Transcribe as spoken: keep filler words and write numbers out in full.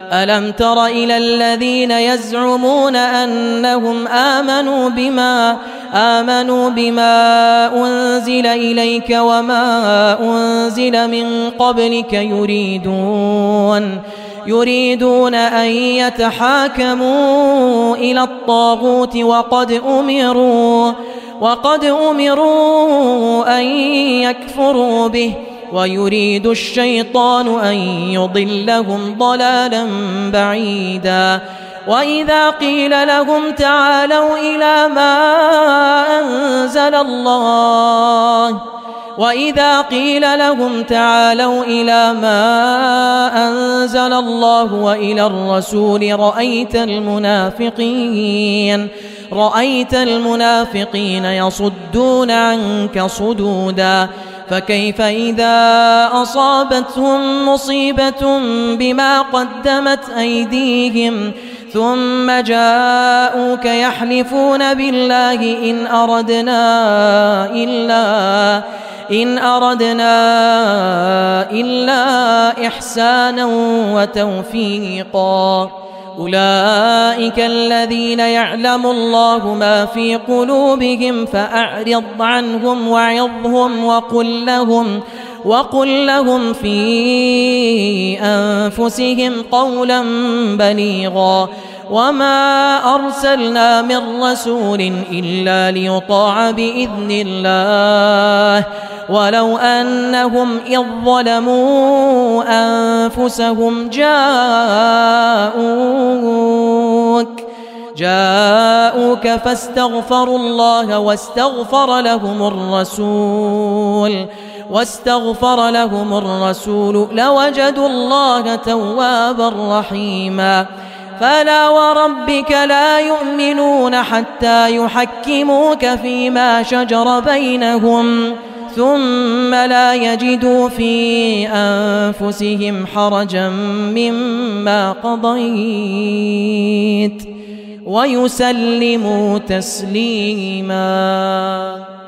ألم تر إلى الذين يزعمون أنهم آمنوا بما آمنوا بما أنزل إليك وما أنزل من قبلك يريدون يريدون أن يتحاكموا إلى الطاغوت وقد أمروا وقد أمروا أن يكفروا به ويريد الشيطان أن يضلهم ضلالا بعيدا وإذا قيل لهم تعالوا إلى ما أنزل الله وإذا قيل لهم تعالوا إلى ما أنزل الله وإلى الرسول رأيت المنافقين رأيت المنافقين يصدون عنك صدودا فكيف إذا أصابتهم مصيبة بما قدمت أيديهم ثم جاءوك يحلفون بالله إن أردنا إلا إن أردنا إلا إحسانا وتوفيقا أولئك الذين يعلم الله ما في قلوبهم فأعرض عنهم وعظهم وقل لهم وقل لهم في أنفسهم قولا بليغا وما أرسلنا من رسول إلا ليطاع بإذن الله ولو أنهم إذ ظلموا أنفسهم جاءوك جاءوك فاستغفروا الله واستغفر لهم الرسول واستغفر لهم الرسول لوجدوا الله توابا رحيما فلا وربك لا يؤمنون حتى يحكموك فيما شجر بينهم ثم لا يجدوا في أنفسهم حرجا مما قضيت ويسلموا تسليما.